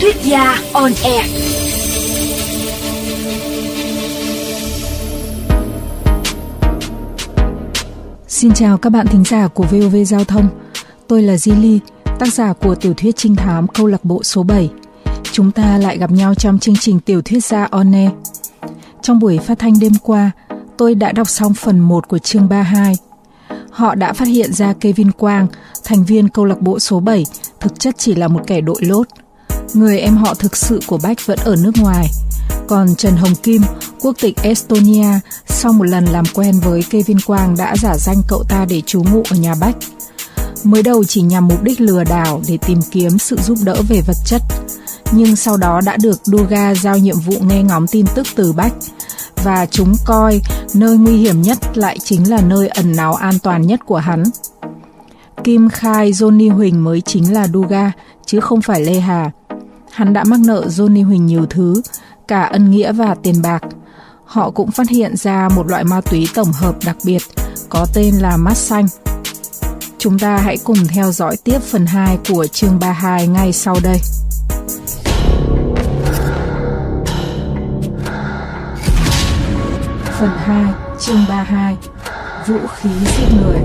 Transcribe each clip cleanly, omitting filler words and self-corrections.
Thuyết gia on air. Xin chào các bạn thính giả của VOV Giao thông. Tôi là Zili, tác giả của tiểu thuyết trinh thám câu lạc bộ số 7. Chúng ta lại gặp nhau trong chương trình tiểu thuyết gia on air. Trong buổi phát thanh đêm qua, tôi đã đọc xong phần 1 của chương 32. Họ đã phát hiện ra Kevin Quang, thành viên câu lạc bộ số 7, thực chất chỉ là một kẻ đội lốt. Người em họ thực sự của Bách vẫn ở nước ngoài. Còn Trần Hồng Kim, quốc tịch Estonia, sau một lần làm quen với Kevin Quang đã giả danh cậu ta để trú ngụ ở nhà Bách. Mới đầu chỉ nhằm mục đích lừa đảo để tìm kiếm sự giúp đỡ về vật chất, nhưng sau đó đã được Duga giao nhiệm vụ nghe ngóng tin tức từ Bách, và chúng coi nơi nguy hiểm nhất lại chính là nơi ẩn náu an toàn nhất của hắn. Kim khai Johnny Huỳnh mới chính là Duga, chứ không phải Lê Hà. Hắn đã mắc nợ Johnny Huỳnh nhiều thứ, cả ân nghĩa và tiền bạc. Họ cũng phát hiện ra một loại ma túy tổng hợp đặc biệt, có tên là mát xanh. Chúng ta hãy cùng theo dõi tiếp phần 2 của chương 32 ngay sau đây. Phần 2, chương 32, vũ khí giết người.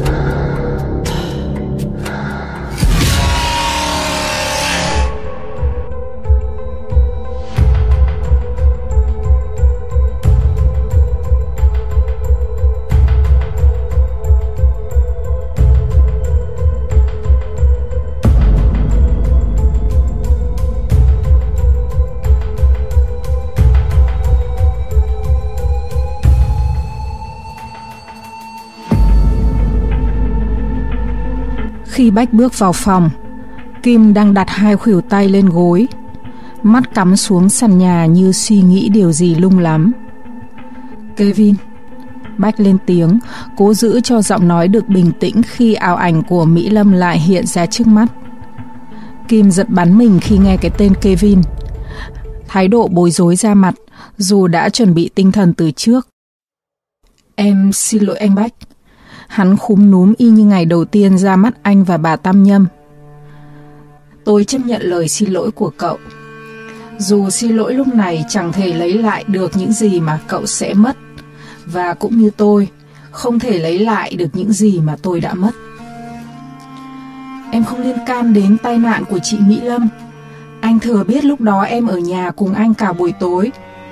Khi Bách bước vào phòng, Kim đang đặt hai khuỷu tay lên gối, mắt cắm xuống sàn nhà như suy nghĩ điều gì lung lắm. Kevin, Bách lên tiếng, cố giữ cho giọng nói được bình tĩnh khi ảo ảnh của Mỹ Lâm lại hiện ra trước mắt. Kim giật bắn mình khi nghe cái tên Kevin, thái độ bối rối ra mặt, dù đã chuẩn bị tinh thần từ trước. Em xin lỗi anh Bách. Hắn khúm núm y như ngày đầu tiên ra mắt anh và bà Tam Nhâm. Tôi chấp nhận lời xin lỗi của cậu. Dù xin lỗi lúc này chẳng thể lấy lại được những gì mà cậu sẽ mất, và cũng như tôi, không thể lấy lại được những gì mà tôi đã mất. Em không liên can đến tai nạn của chị Mỹ Lâm. Anh thừa biết lúc đó em ở nhà cùng anh cả buổi tối.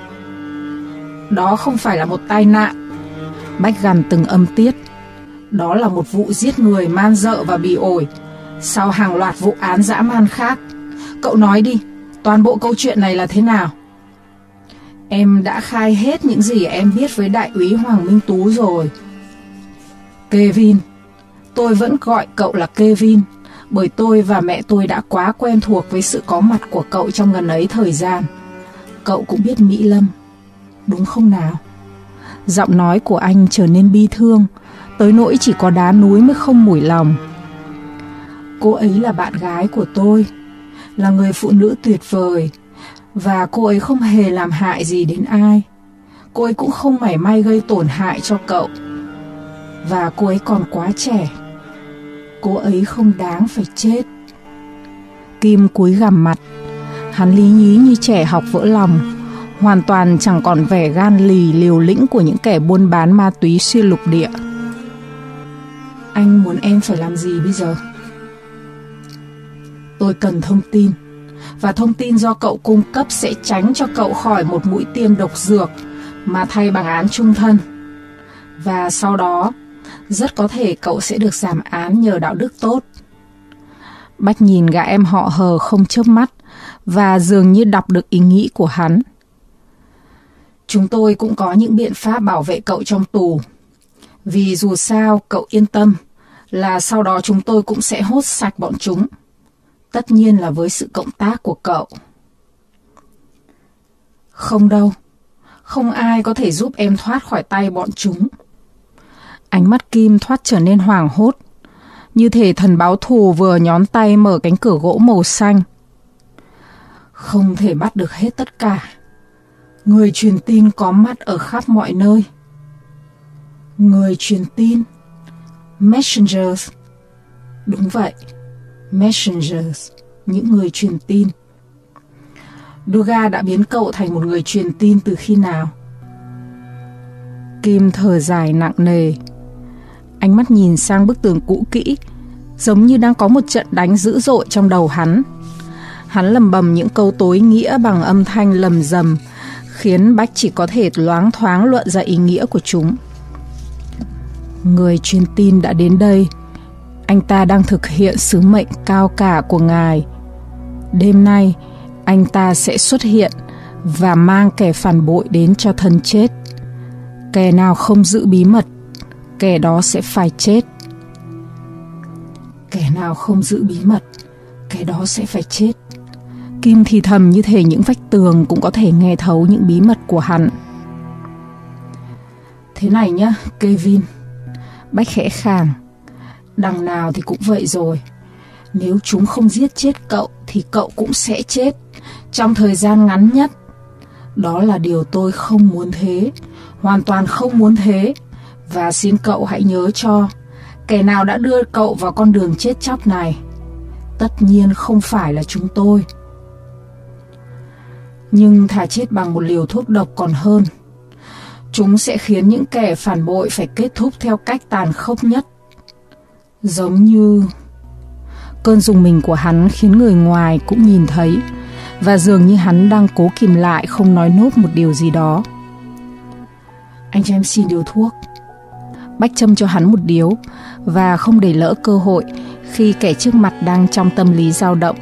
Đó không phải là một tai nạn. Bách gằn từng âm tiết. Đó là một vụ giết người man rợ và bỉ ổi, sau hàng loạt vụ án dã man khác. Cậu nói đi, toàn bộ câu chuyện này là thế nào? Em đã khai hết những gì em biết với đại úy Hoàng Minh Tú rồi. Kevin, tôi vẫn gọi cậu là Kevin, bởi tôi và mẹ tôi đã quá quen thuộc với sự có mặt của cậu trong ngần ấy thời gian. Cậu cũng biết Mỹ Lâm, đúng không nào? Giọng nói của anh trở nên bi thương, tới nỗi chỉ có đá núi mới không mủi lòng. Cô ấy là bạn gái của tôi, là người phụ nữ tuyệt vời, và cô ấy không hề làm hại gì đến ai. Cô ấy cũng không mảy may gây tổn hại cho cậu. Và cô ấy còn quá trẻ. Cô ấy không đáng phải chết. Kim cúi gằm mặt. Hắn lý nhí như trẻ học vỡ lòng, hoàn toàn chẳng còn vẻ gan lì liều lĩnh của những kẻ buôn bán ma túy xuyên lục địa. Anh muốn em phải làm gì bây giờ? Tôi cần thông tin, và thông tin do cậu cung cấp sẽ tránh cho cậu khỏi một mũi tiêm độc dược mà thay bằng án chung thân. Và sau đó, rất có thể cậu sẽ được giảm án nhờ đạo đức tốt. Bách nhìn gã em họ hờ không chớp mắt, và dường như đọc được ý nghĩ của hắn. Chúng tôi cũng có những biện pháp bảo vệ cậu trong tù. Vì dù sao, cậu yên tâm là sau đó chúng tôi cũng sẽ hốt sạch bọn chúng. Tất nhiên là với sự cộng tác của cậu. Không đâu. Không ai có thể giúp em thoát khỏi tay bọn chúng. Ánh mắt Kim thoát trở nên hoảng hốt, như thể thần báo thù vừa nhón tay mở cánh cửa gỗ màu xanh. Không thể bắt được hết tất cả. Người truyền tin có mặt ở khắp mọi nơi. Người truyền tin? Messengers. Đúng vậy, messengers, những người truyền tin. Duga đã biến cậu thành một người truyền tin từ khi nào? Kim thở dài nặng nề. Ánh mắt nhìn sang bức tường cũ kỹ, giống như đang có một trận đánh dữ dội trong đầu hắn. Hắn lầm bầm những câu tối nghĩa bằng âm thanh lầm rầm, khiến Bách chỉ có thể loáng thoáng luận ra ý nghĩa của chúng. Người truyền tin đã đến đây. Anh ta đang thực hiện sứ mệnh cao cả của ngài. Đêm nay, anh ta sẽ xuất hiện và mang kẻ phản bội đến cho thân chết. Kẻ nào không giữ bí mật, kẻ đó sẽ phải chết. Kẻ nào không giữ bí mật, kẻ đó sẽ phải chết. Kim thì thầm như thể những vách tường cũng có thể nghe thấu những bí mật của hắn. Thế này nhá, Kevin. Bách khẽ khàng. Đằng nào thì cũng vậy rồi. Nếu chúng không giết chết cậu thì cậu cũng sẽ chết trong thời gian ngắn nhất. Đó là điều tôi không muốn thế, hoàn toàn không muốn thế. Và xin cậu hãy nhớ cho, kẻ nào đã đưa cậu vào con đường chết chóc này, tất nhiên không phải là chúng tôi. Nhưng thà chết bằng một liều thuốc độc còn hơn. Chúng sẽ khiến những kẻ phản bội phải kết thúc theo cách tàn khốc nhất. Giống như... Cơn rùng mình của hắn khiến người ngoài cũng nhìn thấy, và dường như hắn đang cố kìm lại không nói nốt một điều gì đó. Anh cho em xin điều thuốc. Bách châm cho hắn một điếu, và không để lỡ cơ hội khi kẻ trước mặt đang trong tâm lý dao động.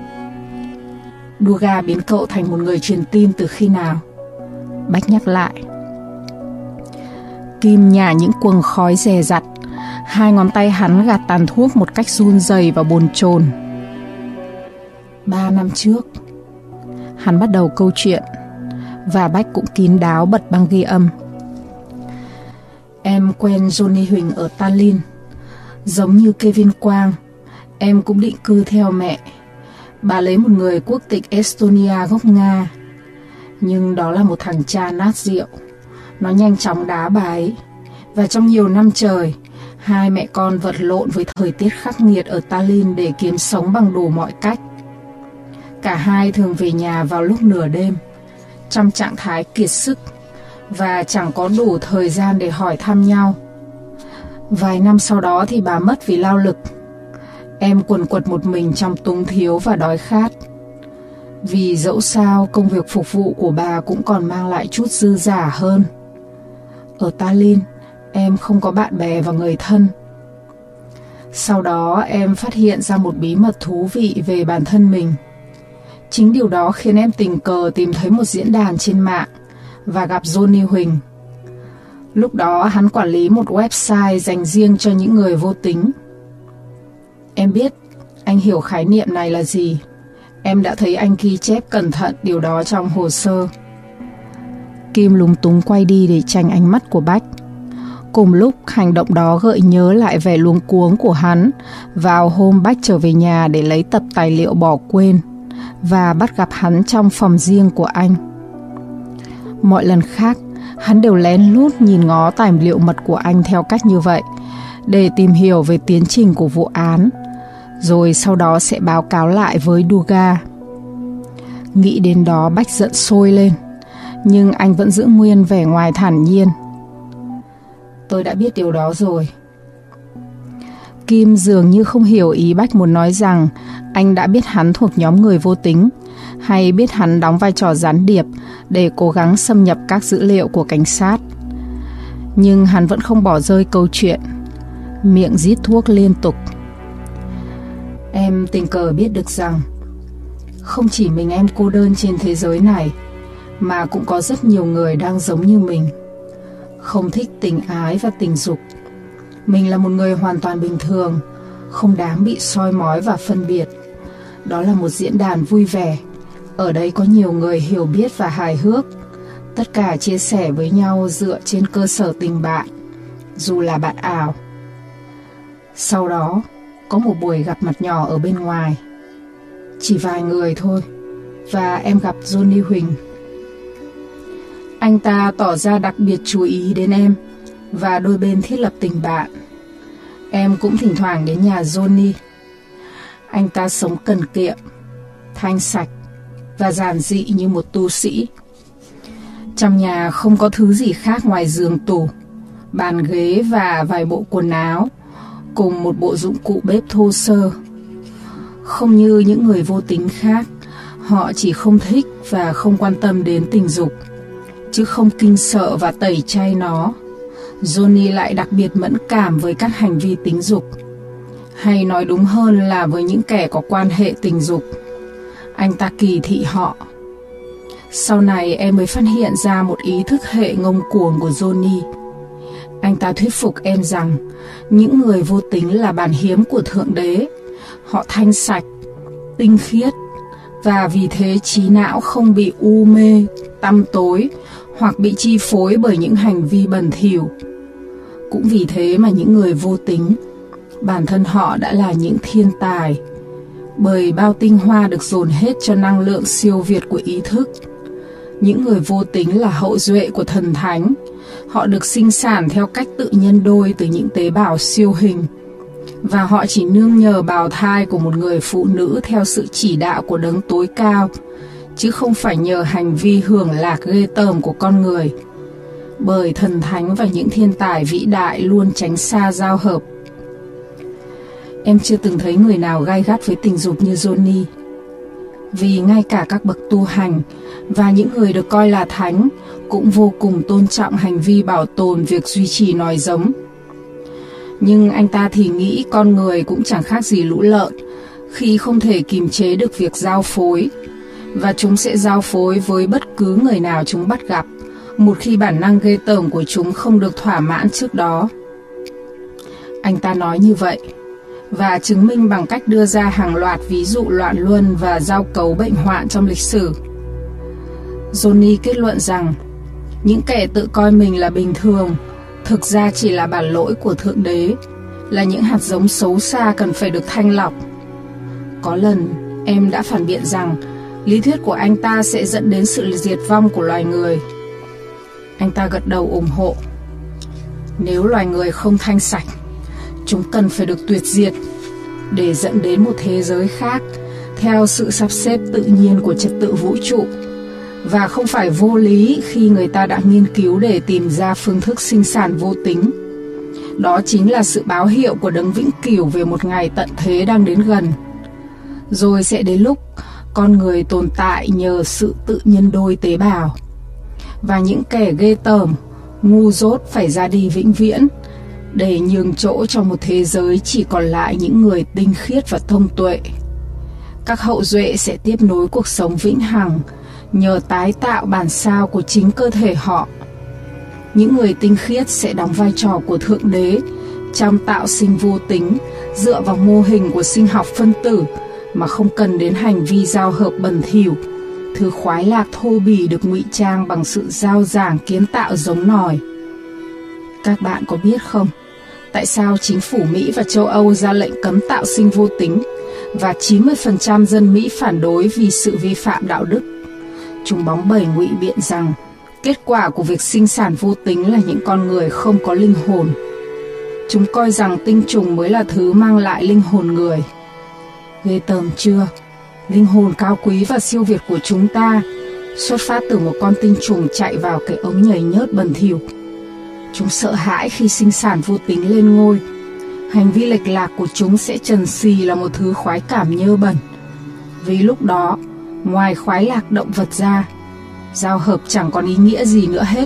Duga biến cậu thành một người truyền tin từ khi nào? Bách nhắc lại. Kim nhả những quầng khói dè dặt. Hai ngón tay hắn gạt tàn thuốc một cách run rẩy và bồn chồn. 3 năm trước. Hắn bắt đầu câu chuyện, và Bách cũng kín đáo bật băng ghi âm. Em quen Johnny Huỳnh ở Tallinn. Giống như Kevin Quang, em cũng định cư theo mẹ. Bà lấy một người quốc tịch Estonia gốc Nga. Nhưng đó là một thằng cha nát rượu. Nó nhanh chóng đá bà ấy. Và trong nhiều năm trời, hai mẹ con vật lộn với thời tiết khắc nghiệt ở Tallinn để kiếm sống bằng đủ mọi cách. Cả hai thường về nhà vào lúc nửa đêm, trong trạng thái kiệt sức, và chẳng có đủ thời gian để hỏi thăm nhau. Vài năm sau đó thì bà mất vì lao lực. Em quần quật một mình trong túng thiếu và đói khát. Vì dẫu sao công việc phục vụ của bà cũng còn mang lại chút dư giả hơn. Ở Tallinn, em không có bạn bè và người thân. Sau đó em phát hiện ra một bí mật thú vị về bản thân mình. Chính điều đó khiến em tình cờ tìm thấy một diễn đàn trên mạng và gặp Johnny Huỳnh. Lúc đó hắn quản lý một website dành riêng cho những người vô tính. Em biết anh hiểu khái niệm này là gì. Em đã thấy anh ghi chép cẩn thận điều đó trong hồ sơ. Kim lúng túng quay đi để tránh ánh mắt của Bách. Cùng lúc hành động đó gợi nhớ lại vẻ luống cuống của hắn vào hôm Bách trở về nhà để lấy tập tài liệu bỏ quên và bắt gặp hắn trong phòng riêng của anh. Mọi lần khác, hắn đều lén lút nhìn ngó tài liệu mật của anh theo cách như vậy để tìm hiểu về tiến trình của vụ án, rồi sau đó sẽ báo cáo lại với Duga. Nghĩ đến đó Bách giận sôi lên, nhưng anh vẫn giữ nguyên vẻ ngoài thản nhiên. Tôi đã biết điều đó rồi. Kim dường như không hiểu ý Bách muốn nói rằng anh đã biết hắn thuộc nhóm người vô tính, hay biết hắn đóng vai trò gián điệp để cố gắng xâm nhập các dữ liệu của cảnh sát. Nhưng hắn vẫn không bỏ rơi câu chuyện, miệng rít thuốc liên tục. Em tình cờ biết được rằng không chỉ mình em cô đơn trên thế giới này, mà cũng có rất nhiều người đang giống như mình, không thích tình ái và tình dục. Mình là một người hoàn toàn bình thường, không đáng bị soi mói và phân biệt. Đó là một diễn đàn vui vẻ. Ở đây có nhiều người hiểu biết và hài hước, tất cả chia sẻ với nhau dựa trên cơ sở tình bạn, dù là bạn ảo. Sau đó, có một buổi gặp mặt nhỏ ở bên ngoài. Chỉ vài người thôi, và em gặp Johnny Huỳnh. Anh ta tỏ ra đặc biệt chú ý đến em, và đôi bên thiết lập tình bạn. Em cũng thỉnh thoảng đến nhà Johnny. Anh ta sống cần kiệm, thanh sạch, và giản dị như một tu sĩ. Trong nhà không có thứ gì khác ngoài giường tủ, bàn ghế và vài bộ quần áo, cùng một bộ dụng cụ bếp thô sơ. Không như những người vô tính khác, họ chỉ không thích và không quan tâm đến tình dục, chứ không kinh sợ và tẩy chay nó. Johnny lại đặc biệt mẫn cảm với các hành vi tính dục, hay nói đúng hơn là với những kẻ có quan hệ tình dục. Anh ta kỳ thị họ. Sau này em mới phát hiện ra một ý thức hệ ngông cuồng của Johnny. Anh ta thuyết phục em rằng những người vô tính là bản hiếm của Thượng Đế. Họ thanh sạch, tinh khiết, và vì thế trí não không bị u mê, tăm tối hoặc bị chi phối bởi những hành vi bẩn thỉu. Cũng vì thế mà những người vô tính, bản thân họ đã là những thiên tài, bởi bao tinh hoa được dồn hết cho năng lượng siêu việt của ý thức. Những người vô tính là hậu duệ của thần thánh. Họ được sinh sản theo cách tự nhân đôi từ những tế bào siêu hình, và họ chỉ nương nhờ bào thai của một người phụ nữ theo sự chỉ đạo của Đấng tối cao, chứ không phải nhờ hành vi hưởng lạc ghê tởm của con người. Bởi thần thánh và những thiên tài vĩ đại luôn tránh xa giao hợp. Em chưa từng thấy người nào gay gắt với tình dục như Johnny. Vì ngay cả các bậc tu hành và những người được coi là thánh cũng vô cùng tôn trọng hành vi bảo tồn việc duy trì nòi giống. Nhưng anh ta thì nghĩ con người cũng chẳng khác gì lũ lợn khi không thể kiềm chế được việc giao phối, và chúng sẽ giao phối với bất cứ người nào chúng bắt gặp, một khi bản năng ghê tởm của chúng không được thỏa mãn trước đó. Anh ta nói như vậy, và chứng minh bằng cách đưa ra hàng loạt ví dụ loạn luân và giao cấu bệnh hoạn trong lịch sử. Johnny kết luận rằng những kẻ tự coi mình là bình thường thực ra chỉ là bản lỗi của Thượng Đế, là những hạt giống xấu xa cần phải được thanh lọc. Có lần em đã phản biện rằng lý thuyết của anh ta sẽ dẫn đến sự diệt vong của loài người. Anh ta gật đầu ủng hộ. Nếu loài người không thanh sạch, chúng cần phải được tuyệt diệt để dẫn đến một thế giới khác theo sự sắp xếp tự nhiên của trật tự vũ trụ, và không phải vô lý khi người ta đã nghiên cứu để tìm ra phương thức sinh sản vô tính. Đó chính là sự báo hiệu của Đấng vĩnh cửu về một ngày tận thế đang đến gần. Rồi sẽ đến lúc con người tồn tại nhờ sự tự nhân đôi tế bào, và những kẻ ghê tởm, ngu dốt phải ra đi vĩnh viễn, để nhường chỗ cho một thế giới chỉ còn lại những người tinh khiết và thông tuệ. Các hậu duệ sẽ tiếp nối cuộc sống vĩnh hằng nhờ tái tạo bản sao của chính cơ thể họ. Những người tinh khiết sẽ đóng vai trò của Thượng Đế trong tạo sinh vô tính dựa vào mô hình của sinh học phân tử mà không cần đến hành vi giao hợp bẩn thỉu, thứ khoái lạc thô bỉ được ngụy trang bằng sự giao giảng kiến tạo giống nòi. Các bạn có biết không, tại sao chính phủ Mỹ và châu Âu ra lệnh cấm tạo sinh vô tính và 90% dân Mỹ phản đối vì sự vi phạm đạo đức? Chúng bóng bẩy ngụy biện rằng kết quả của việc sinh sản vô tính là những con người không có linh hồn. Chúng coi rằng tinh trùng mới là thứ mang lại linh hồn người. Ghê tởm chưa? Linh hồn cao quý và siêu việt của chúng ta xuất phát từ một con tinh trùng chạy vào cái ống nhảy nhớt bẩn thỉu. Chúng sợ hãi khi sinh sản vô tính lên ngôi. Hành vi lệch lạc của chúng sẽ trần xì là một thứ khoái cảm nhơ bẩn. Vì lúc đó, ngoài khoái lạc động vật ra, giao hợp chẳng còn ý nghĩa gì nữa hết.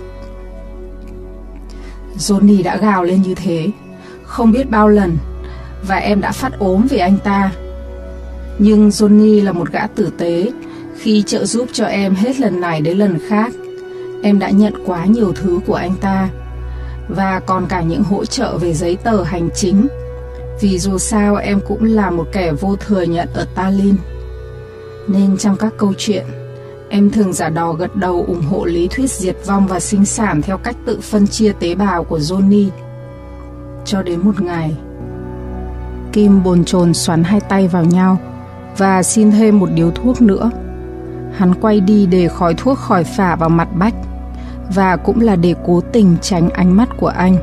Johnny đã gào lên như thế không biết bao lần, và em đã phát ốm vì anh ta. Nhưng Johnny là một gã tử tế. Khi trợ giúp cho em hết lần này đến lần khác, em đã nhận quá nhiều thứ của anh ta, và còn cả những hỗ trợ về giấy tờ hành chính, vì dù sao em cũng là một kẻ vô thừa nhận ở Tallinn. Nên trong các câu chuyện, em thường giả đò gật đầu ủng hộ lý thuyết diệt vong và sinh sản theo cách tự phân chia tế bào của Johnny. Cho đến một ngày, Kim bồn chồn xoắn hai tay vào nhau và xin thêm một điếu thuốc nữa. Hắn quay đi để khói thuốc khỏi phả vào mặt Bách, và cũng là để cố tình tránh ánh mắt của anh.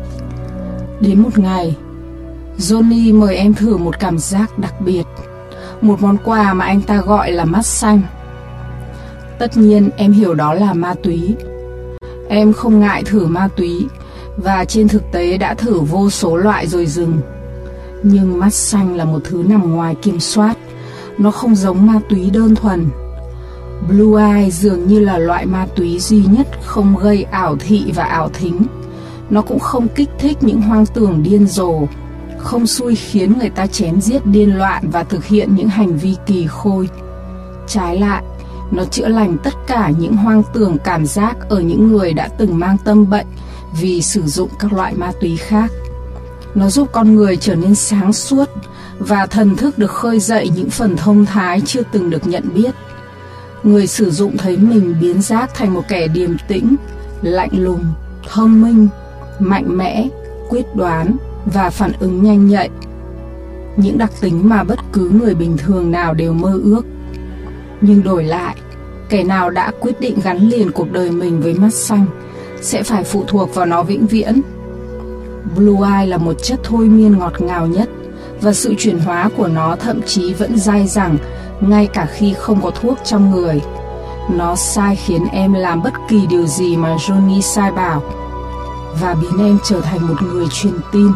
Đến một ngày, Johnny mời em thử một cảm giác đặc biệt, một món quà mà anh ta gọi là mắt xanh. Tất nhiên em hiểu đó là ma túy. Em không ngại thử ma túy, và trên thực tế đã thử vô số loại rồi dừng. Nhưng mắt xanh là một thứ nằm ngoài kiểm soát. Nó không giống ma túy đơn thuần. Blue Eye dường như là loại ma túy duy nhất không gây ảo thị và ảo thính. Nó cũng không kích thích những hoang tưởng điên rồ, không xui khiến người ta chém giết điên loạn và thực hiện những hành vi kỳ khôi. Trái lại, nó chữa lành tất cả những hoang tưởng cảm giác ở những người đã từng mang tâm bệnh vì sử dụng các loại ma túy khác. Nó giúp con người trở nên sáng suốt và thần thức được khơi dậy những phần thông thái chưa từng được nhận biết. Người sử dụng thấy mình biến giác thành một kẻ điềm tĩnh, lạnh lùng, thông minh, mạnh mẽ, quyết đoán và phản ứng nhanh nhạy. Những đặc tính mà bất cứ người bình thường nào đều mơ ước. Nhưng đổi lại, kẻ nào đã quyết định gắn liền cuộc đời mình với mắt xanh sẽ phải phụ thuộc vào nó vĩnh viễn. Blue Eye là một chất thôi miên ngọt ngào nhất, và sự chuyển hóa của nó thậm chí vẫn dai dẳng ngay cả khi không có thuốc trong người. Nó sai khiến em làm bất kỳ điều gì mà Johnny sai bảo, và biến em trở thành một người truyền tin.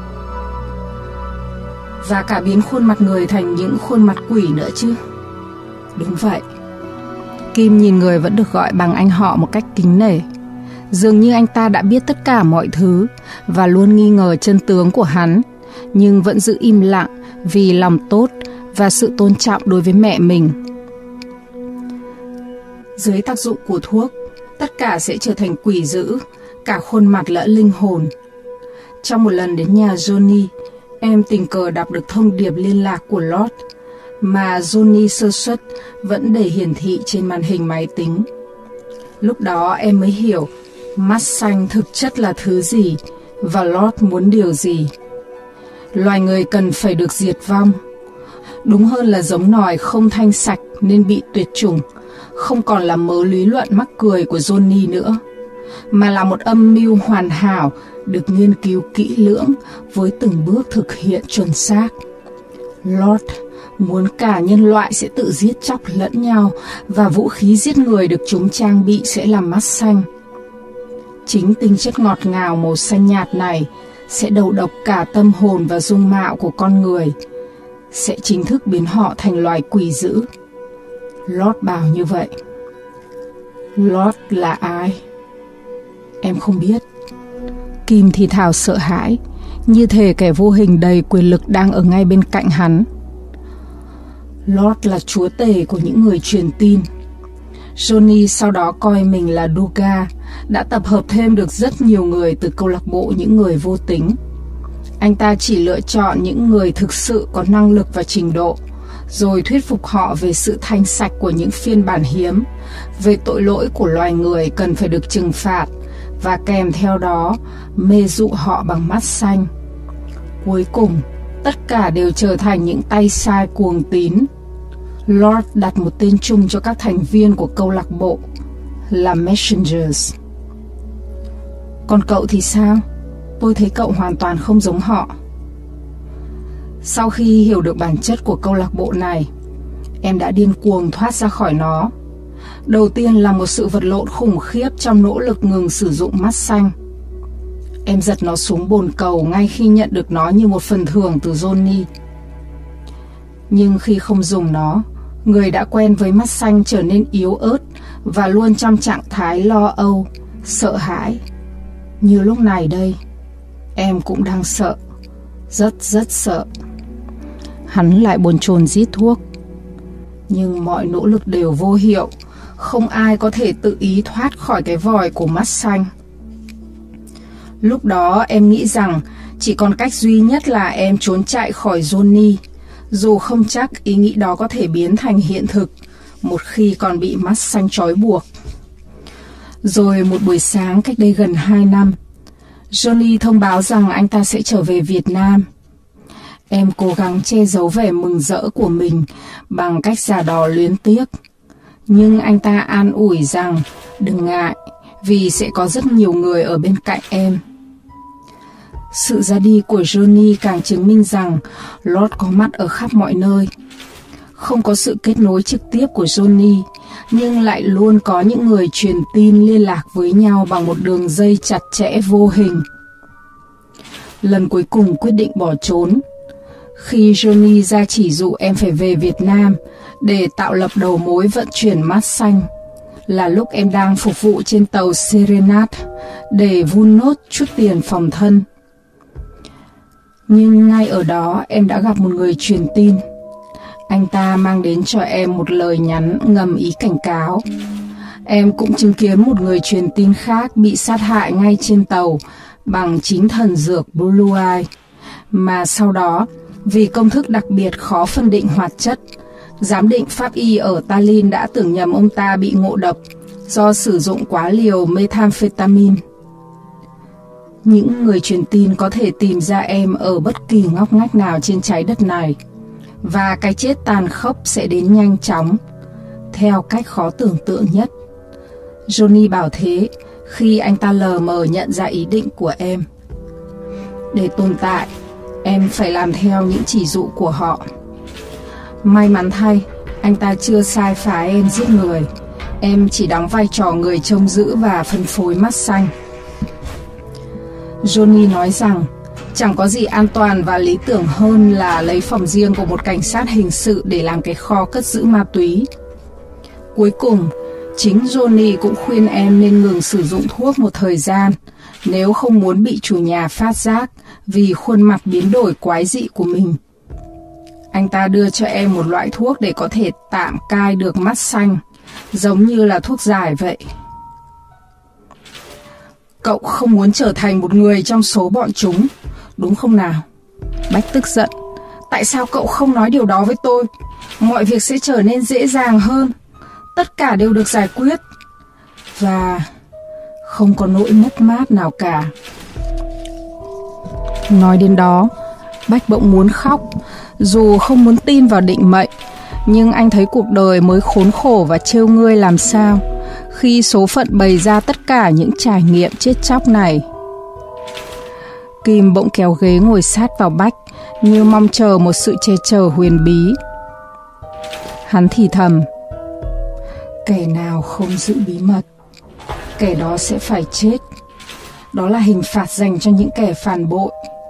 Và cả biến khuôn mặt người thành những khuôn mặt quỷ nữa chứ. Đúng vậy. Kim nhìn người vẫn được gọi bằng anh họ một cách kính nể. Dường như anh ta đã biết tất cả mọi thứ và luôn nghi ngờ chân tướng của hắn, nhưng vẫn giữ im lặng vì lòng tốt và sự tôn trọng đối với mẹ mình. Dưới tác dụng của thuốc, tất cả sẽ trở thành quỷ dữ, cả khuôn mặt lẫn linh hồn. Trong một lần đến nhà Johnny, em tình cờ đọc được thông điệp liên lạc của Lord mà Johnny sơ suất vẫn để hiển thị trên màn hình máy tính. Lúc đó em mới hiểu mắt xanh thực chất là thứ gì và Lord muốn điều gì. Loài người cần phải được diệt vong. Đúng hơn là giống nòi không thanh sạch nên bị tuyệt chủng, không còn là mớ lý luận mắc cười của Johnny nữa, mà là một âm mưu hoàn hảo được nghiên cứu kỹ lưỡng với từng bước thực hiện chuẩn xác. Lord muốn cả nhân loại sẽ tự giết chóc lẫn nhau, và vũ khí giết người được chúng trang bị sẽ là mắt xanh. Chính tinh chất ngọt ngào màu xanh nhạt này sẽ đầu độc cả tâm hồn và dung mạo của con người, sẽ chính thức biến họ thành loài quỷ dữ. Lord bảo như vậy. Lord là ai? Em không biết. Kim thì thào sợ hãi, như thể kẻ vô hình đầy quyền lực đang ở ngay bên cạnh hắn. Lord là chúa tể của những người truyền tin. Johnny sau đó coi mình là Duga, đã tập hợp thêm được rất nhiều người từ câu lạc bộ những người vô tính. Anh ta chỉ lựa chọn những người thực sự có năng lực và trình độ, rồi thuyết phục họ về sự thanh sạch của những phiên bản hiếm, về tội lỗi của loài người cần phải được trừng phạt, và kèm theo đó mê dụ họ bằng mắt xanh. Cuối cùng, tất cả đều trở thành những tay sai cuồng tín. Lord đặt một tên chung cho các thành viên của câu lạc bộ là Messengers. Còn cậu thì sao? Tôi thấy cậu hoàn toàn không giống họ. Sau khi hiểu được bản chất của câu lạc bộ này, em đã điên cuồng thoát ra khỏi nó. Đầu tiên là một sự vật lộn khủng khiếp trong nỗ lực ngừng sử dụng mắt xanh. Em giật nó xuống bồn cầu ngay khi nhận được nó như một phần thưởng từ Johnny. Nhưng khi không dùng nó, người đã quen với mắt xanh trở nên yếu ớt và luôn trong trạng thái lo âu, sợ hãi. Như lúc này đây, em cũng đang sợ, rất sợ. Hắn lại bồn chồn rít thuốc. Nhưng mọi nỗ lực đều vô hiệu, không ai có thể tự ý thoát khỏi cái vòi của mắt xanh. Lúc đó em nghĩ rằng chỉ còn cách duy nhất là em trốn chạy khỏi Johnny, dù không chắc ý nghĩ đó có thể biến thành hiện thực một khi còn bị mắt xanh trói buộc. Rồi một buổi sáng cách đây gần 2 năm, Johnny thông báo rằng anh ta sẽ trở về Việt Nam. Em cố gắng che giấu vẻ mừng rỡ của mình bằng cách giả đò luyến tiếc. Nhưng anh ta an ủi rằng đừng ngại, vì sẽ có rất nhiều người ở bên cạnh em. Sự ra đi của Johnny càng chứng minh rằng Lord có mặt ở khắp mọi nơi. Không có sự kết nối trực tiếp của Johnny, nhưng lại luôn có những người truyền tin liên lạc với nhau bằng một đường dây chặt chẽ vô hình. Lần cuối cùng quyết định bỏ trốn, khi Johnny ra chỉ dụ em phải về Việt Nam để tạo lập đầu mối vận chuyển mát xanh, là lúc em đang phục vụ trên tàu Serenade để vun nốt chút tiền phòng thân. Nhưng ngay ở đó em đã gặp một người truyền tin. Anh ta mang đến cho em một lời nhắn ngầm ý cảnh cáo. Em cũng chứng kiến một người truyền tin khác bị sát hại ngay trên tàu bằng chính thần dược Blue Eye, mà sau đó, vì công thức đặc biệt khó phân định hoạt chất, giám định pháp y ở Tallinn đã tưởng nhầm ông ta bị ngộ độc do sử dụng quá liều methamphetamine. Những người truyền tin có thể tìm ra em ở bất kỳ ngóc ngách nào trên trái đất này, và cái chết tàn khốc sẽ đến nhanh chóng, theo cách khó tưởng tượng nhất. Johnny bảo thế khi anh ta lờ mờ nhận ra ý định của em. Để tồn tại, em phải làm theo những chỉ dụ của họ. May mắn thay, anh ta chưa sai phái em giết người. Em chỉ đóng vai trò người trông giữ và phân phối mắt xanh. Johnny nói rằng chẳng có gì an toàn và lý tưởng hơn là lấy phòng riêng của một cảnh sát hình sự để làm cái kho cất giữ ma túy. Cuối cùng, chính Johnny cũng khuyên em nên ngừng sử dụng thuốc một thời gian, nếu không muốn bị chủ nhà phát giác vì khuôn mặt biến đổi quái dị của mình. Anh ta đưa cho em một loại thuốc để có thể tạm cai được mắt xanh, giống như là thuốc giải vậy. Cậu không muốn trở thành một người trong số bọn chúng, đúng không nào? Bách tức giận. Tại sao cậu không nói điều đó với tôi? Mọi việc sẽ trở nên dễ dàng hơn. Tất cả đều được giải quyết. Và không có nỗi mất mát nào cả. Nói đến đó, Bách bỗng muốn khóc. Dù không muốn tin vào định mệnh, nhưng anh thấy cuộc đời mới khốn khổ và trêu ngươi làm sao khi số phận bày ra tất cả những trải nghiệm chết chóc này. Kim bỗng kéo ghế ngồi sát vào Bách, như mong chờ một sự che chở huyền bí. Hắn thì thầm: kẻ nào không giữ bí mật, kẻ đó sẽ phải chết. Đó là hình phạt dành cho những kẻ phản bội.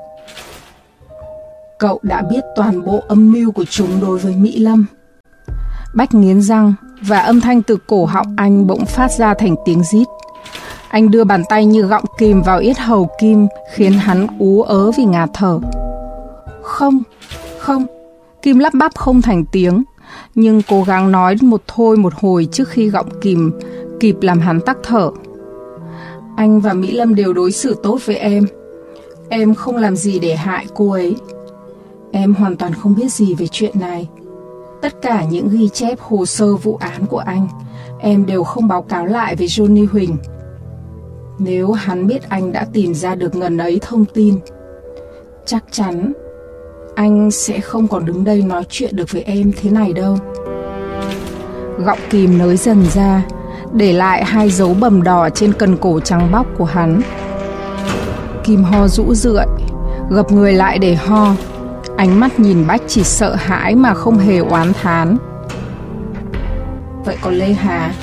Cậu đã biết toàn bộ âm mưu của chúng đối với Mỹ Lâm. Bách nghiến răng, và âm thanh từ cổ họng anh bỗng phát ra thành tiếng rít. Anh đưa bàn tay như gọng kìm vào yết hầu Kim, khiến hắn ú ớ vì ngạt thở. Không, không, Kim lắp bắp không thành tiếng, nhưng cố gắng nói một thôi một hồi trước khi gọng kìm kịp làm hắn tắc thở. Anh và Mỹ Lâm đều đối xử tốt với em. Em không làm gì để hại cô ấy. Em hoàn toàn không biết gì về chuyện này. Tất cả những ghi chép hồ sơ vụ án của anh, em đều không báo cáo lại với Johnny Huỳnh. Nếu hắn biết anh đã tìm ra được ngần ấy thông tin, chắc chắn anh sẽ không còn đứng đây nói chuyện được với em thế này đâu. Gọng kìm nới dần ra, để lại 2 dấu bầm đỏ trên cần cổ trắng bóc của hắn. Kim ho rũ rượi, gập người lại để ho. Ánh mắt nhìn Bách chỉ sợ hãi mà không hề oán thán. Vậy còn Lê Hà?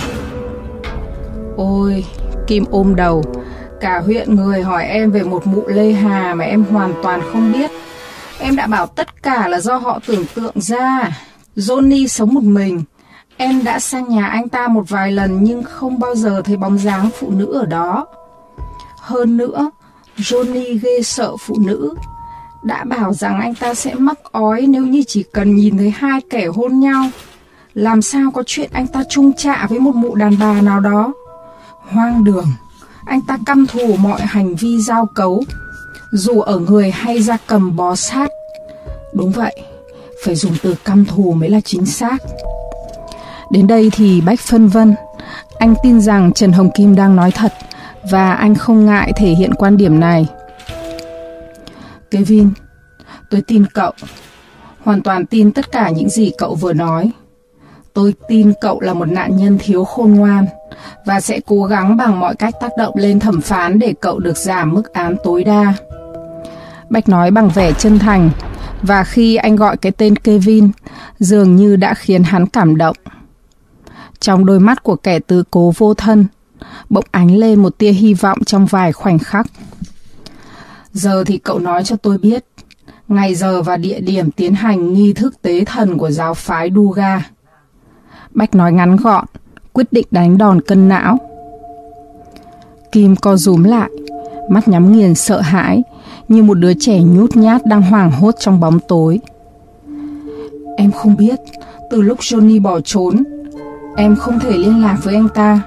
Ôi, Kim ôm đầu. Cả huyện người hỏi em về một mụ Lê Hà mà em hoàn toàn không biết. Em đã bảo tất cả là do họ tưởng tượng ra. Johnny sống một mình. Em đã sang nhà anh ta một vài lần nhưng không bao giờ thấy bóng dáng phụ nữ ở đó. Hơn nữa, Johnny ghê sợ phụ nữ. Đã bảo rằng anh ta sẽ mắc ói nếu như chỉ cần nhìn thấy 2 kẻ hôn nhau. Làm sao có chuyện anh ta chung chạ với một mụ đàn bà nào đó. Hoang đường. Anh ta căm thù mọi hành vi giao cấu, dù ở người hay gia cầm bò sát. Đúng vậy, phải dùng từ căm thù mới là chính xác. Đến đây thì Bách phân vân. Anh tin rằng Trần Hồng Kim đang nói thật, và anh không ngại thể hiện quan điểm này. Kevin, tôi tin cậu. Hoàn toàn tin tất cả những gì cậu vừa nói. Tôi tin cậu là một nạn nhân thiếu khôn ngoan, và sẽ cố gắng bằng mọi cách tác động lên thẩm phán để cậu được giảm mức án tối đa. Bách nói bằng vẻ chân thành, Và khi anh gọi cái tên Kevin, dường như đã khiến hắn cảm động. Trong đôi mắt của kẻ tứ cố vô thân, bỗng ánh lên một tia hy vọng trong vài khoảnh khắc. Giờ thì cậu nói cho tôi biết ngày giờ và địa điểm tiến hành nghi thức tế thần của giáo phái Duga. Bách nói ngắn gọn, quyết định đánh đòn cân não. Kim co rúm lại, mắt nhắm nghiền sợ hãi, như một đứa trẻ nhút nhát đang hoảng hốt trong bóng tối. Em không biết, từ lúc Johnny bỏ trốn, em không thể liên lạc với anh ta.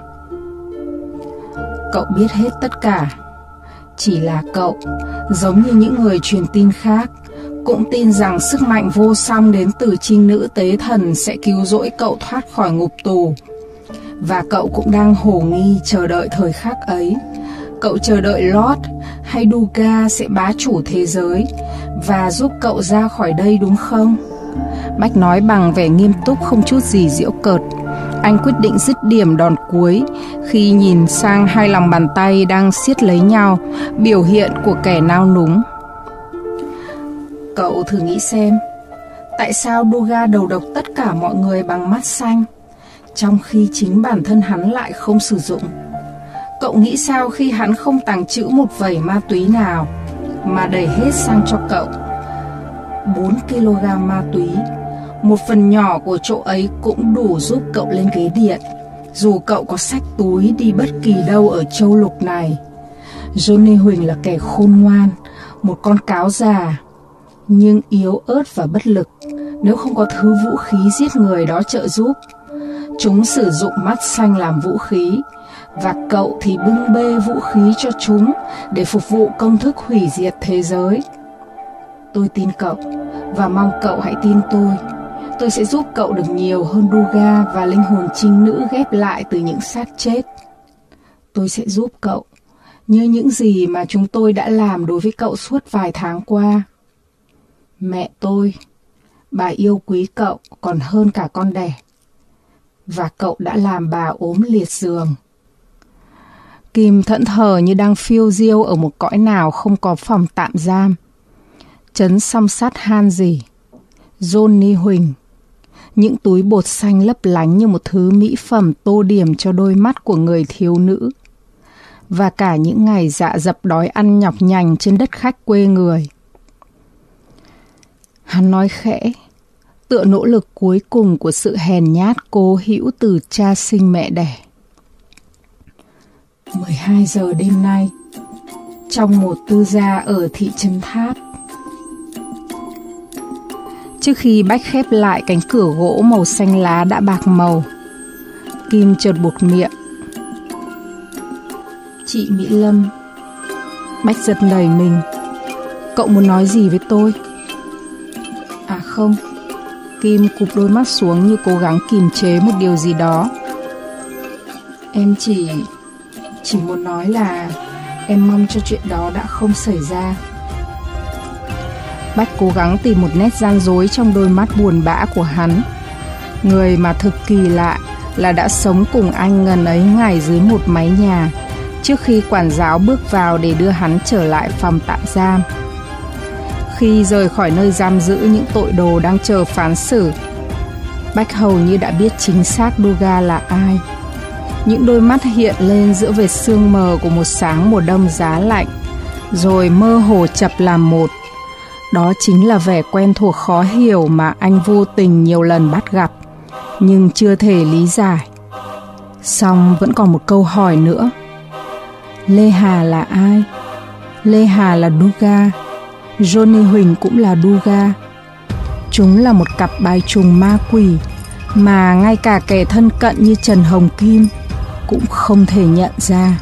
Cậu biết hết tất cả. Chỉ là cậu, giống như những người truyền tin khác, cũng tin rằng sức mạnh vô song đến từ trinh nữ tế thần sẽ cứu rỗi cậu thoát khỏi ngục tù. Và cậu cũng đang hồ nghi chờ đợi thời khắc ấy. Cậu chờ đợi Lord hay Duga sẽ bá chủ thế giới và giúp cậu ra khỏi đây, đúng không? Bách nói bằng vẻ nghiêm túc không chút gì giễu cợt. Anh quyết định dứt điểm đòn cuối khi nhìn sang hai lòng bàn tay đang siết lấy nhau, biểu hiện của kẻ nao núng. Cậu thử nghĩ xem, tại sao Duga đầu độc tất cả mọi người bằng mắt xanh, trong khi chính bản thân hắn lại không sử dụng? Cậu nghĩ sao khi hắn không tàng trữ một vẩy ma túy nào, mà đẩy hết sang cho cậu? 4 kg ma túy, một phần nhỏ của chỗ ấy cũng đủ giúp cậu lên ghế điện, dù cậu có xách túi đi bất kỳ đâu ở châu lục này. Johnny Huỳnh là kẻ khôn ngoan, một con cáo già, nhưng yếu ớt và bất lực nếu không có thứ vũ khí giết người đó trợ giúp. Chúng sử dụng mắt xanh làm vũ khí, và cậu thì bưng bê vũ khí cho chúng để phục vụ công thức hủy diệt thế giới. Tôi tin cậu, và mong cậu hãy tin tôi. Tôi sẽ giúp cậu được nhiều hơn Duga và linh hồn trinh nữ ghép lại từ những xác chết. Tôi sẽ giúp cậu, như những gì mà chúng tôi đã làm đối với cậu suốt vài tháng qua. Mẹ tôi, bà yêu quý cậu còn hơn cả con đẻ, và cậu đã làm bà ốm liệt giường. Kim thẫn thờ như đang phiêu diêu ở một cõi nào không có phòng tạm giam. Trấn song sắt han gì, Johnny Huỳnh, những túi bột xanh lấp lánh như một thứ mỹ phẩm tô điểm cho đôi mắt của người thiếu nữ. Và cả những ngày dạ dập đói ăn nhọc nhằn trên đất khách quê người. Hắn nói khẽ, tựa nỗ lực cuối cùng của sự hèn nhát cố hữu từ cha sinh mẹ đẻ. 12 giờ đêm nay, trong một tư gia ở thị trấn Tháp. Trước khi Bách khép lại cánh cửa gỗ màu xanh lá đã bạc màu, Kim chợt buột miệng. Chị Mỹ Lâm. Bách giật nảy mình. Cậu muốn nói gì với tôi? À không. Kim cụp đôi mắt xuống như cố gắng kìm chế một điều gì đó. Em chỉ muốn nói là em mong cho chuyện đó đã không xảy ra. Bách cố gắng tìm một nét gian dối trong đôi mắt buồn bã của hắn. Người mà thực kỳ lạ là đã sống cùng anh ngần ấy ngày dưới một mái nhà, trước khi quản giáo bước vào để đưa hắn trở lại phòng tạm giam. Khi rời khỏi nơi giam giữ những tội đồ đang chờ phán xử, Bách hầu như đã biết chính xác Duga là ai. Những đôi mắt hiện lên giữa vệt sương mờ của một sáng mùa đông giá lạnh, rồi mơ hồ chập làm một. Đó chính là vẻ quen thuộc khó hiểu mà anh vô tình nhiều lần bắt gặp, nhưng chưa thể lý giải. Song vẫn còn một câu hỏi nữa. Lê Hà là ai? Lê Hà là Duga. Johnny Huỳnh cũng là Duga. Chúng là một cặp bài trùng ma quỷ mà ngay cả kẻ thân cận như Trần Hồng Kim cũng không thể nhận ra.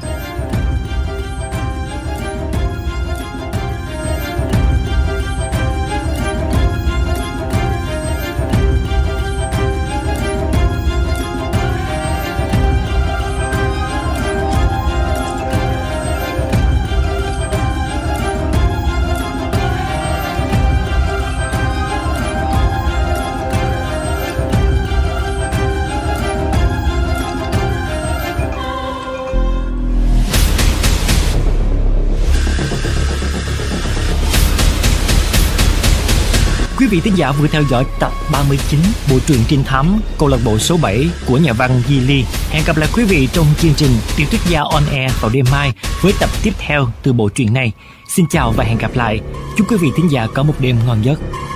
Quý vị thính giả vừa theo dõi tập 39 bộ truyện trinh thám câu lạc bộ số 7 của nhà văn Di Ly. Hẹn gặp lại quý vị trong chương trình Tiểu thuyết gia on air vào đêm mai với tập tiếp theo từ bộ truyện này. Xin chào và hẹn gặp lại. Chúc quý vị thính giả có một đêm ngon giấc.